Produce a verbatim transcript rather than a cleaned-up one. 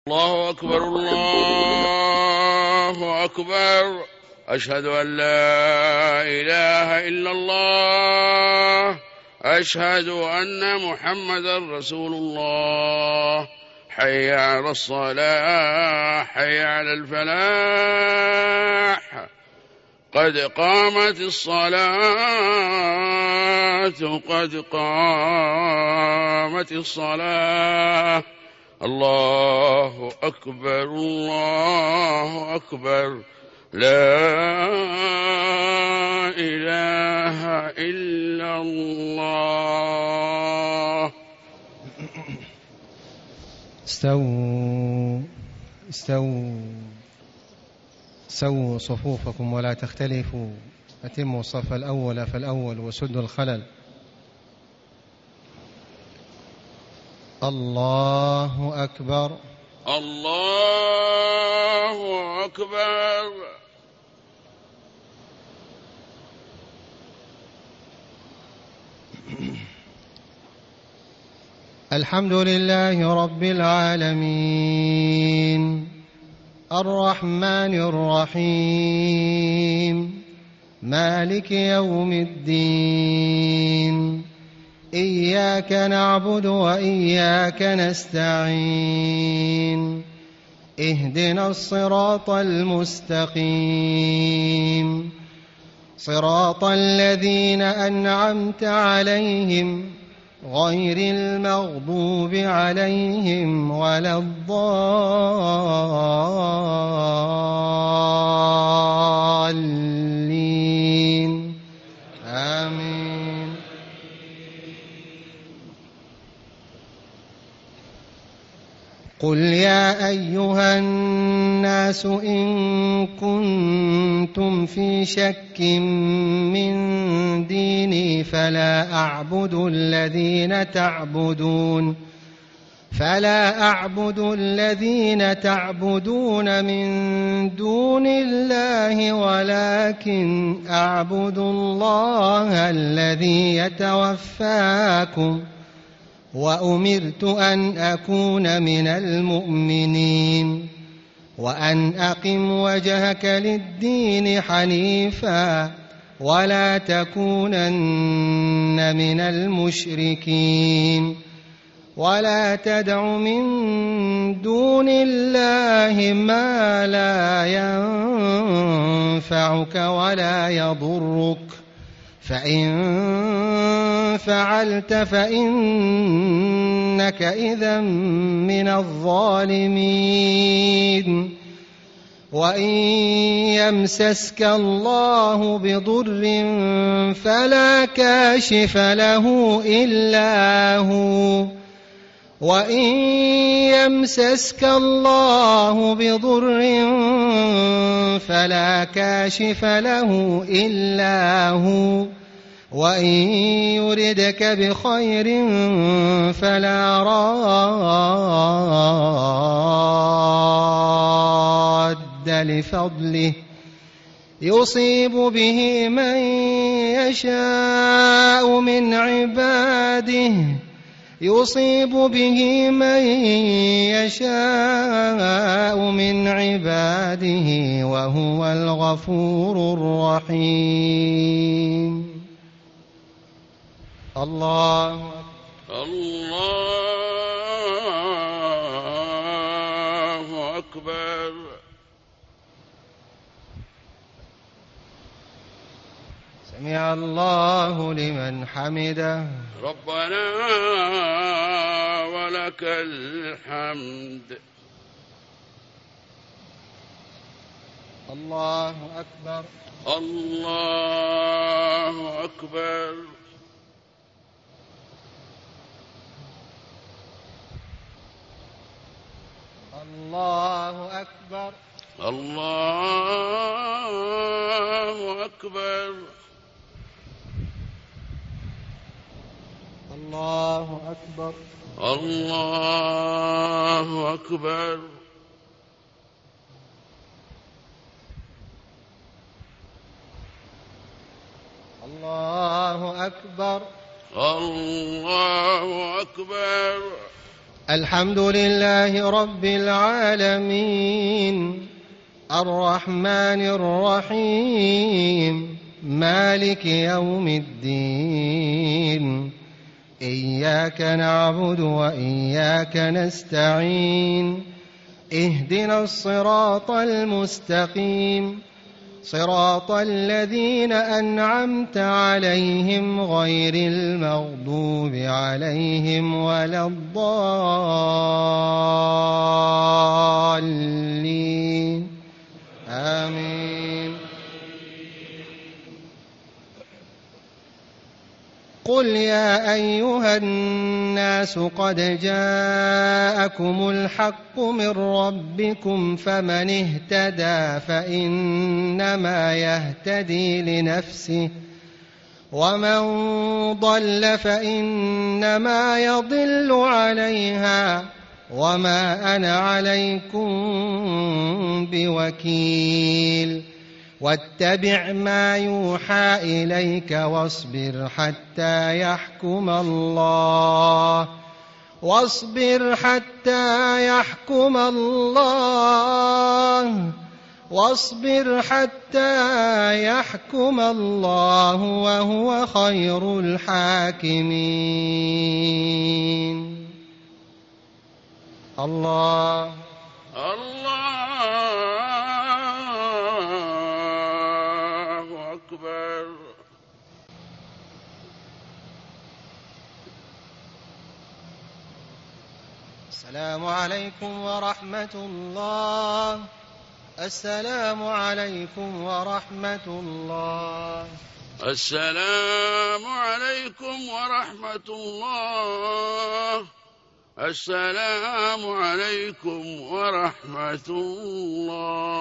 الله أكبر الله أكبر. أشهد أن لا إله إلا الله. أشهد أن محمدا رسول الله. حي على الصلاة، حي على الفلاح، قد قامت الصلاة، قد قامت الصلاة. الله أكبر الله أكبر. لا إله إلا الله. استووا استووا سووا صفوفكم ولا تختلفوا. أتموا الصف الأول فالأول وسدوا الخلل. الله أكبر الله أكبر. الحمد لله رب العالمين، الرحمن الرحيم، مالك يوم الدين. إياك نعبد وإياك نستعين. اهدنا الصراط المستقيم، صراط الذين أنعمت عليهم غير المغضوب عليهم ولا الضالين. آمين. قل يا أيها الناس إن كنتم في شك من ديني فلا أعبد الذين تعبدون فلا أعبد الذين تعبدون من دون الله، ولكن أعبد الله الذي يتوفاكم، وأمرت أن أكون من المؤمنين، وأن أقم وجهك للدين حنيفا ولا تكونن من المشركين، ولا تدع من دون الله ما لا ينفعك ولا يضرك، فإن فعلت فإنك إذا من الظالمين. وإن يمسسك الله بضر فلا كاشف له إلا هو، وإن يمسسك الله بضر فلا كاشف له إلا هو، وإن يردك بخير فلا راد لفضله، يصيب به من يشاء من عباده يصيب به من يشاء من عباده وهو الغفور الرحيم. الله الله أكبر. سمع الله لمن حمده. ربنا ولك الحمد. الله أكبر الله أكبر. الله أكبر الله أكبر. الله أكبر الله أكبر. الله أكبر الله أكبر. الحمد لله رب العالمين الرحمن الرحيم مالك يوم الدين إياك نعبد وإياك نستعين اهدنا الصراط المستقيم صراط الذين أنعمت عليهم غير المغضوب عليهم ولا الضالين آمين. قل يا أيها الناس قد جاءكم الحق من ربكم فمن اهتدى فإنما يهتدي لنفسه ومن ضل فإنما يضل عليها وما أنا عليكم بوكيل واتبع ما يوحى إليك واصبر حتى يحكم الله واصبر حتى يحكم الله واصبر حتى يحكم الله وهو خير الحاكمين. الله الله أكبر. السلام عليكم ورحمة الله. السلام عليكم ورحمة الله. السلام عليكم ورحمة الله. السلام عليكم ورحمة الله.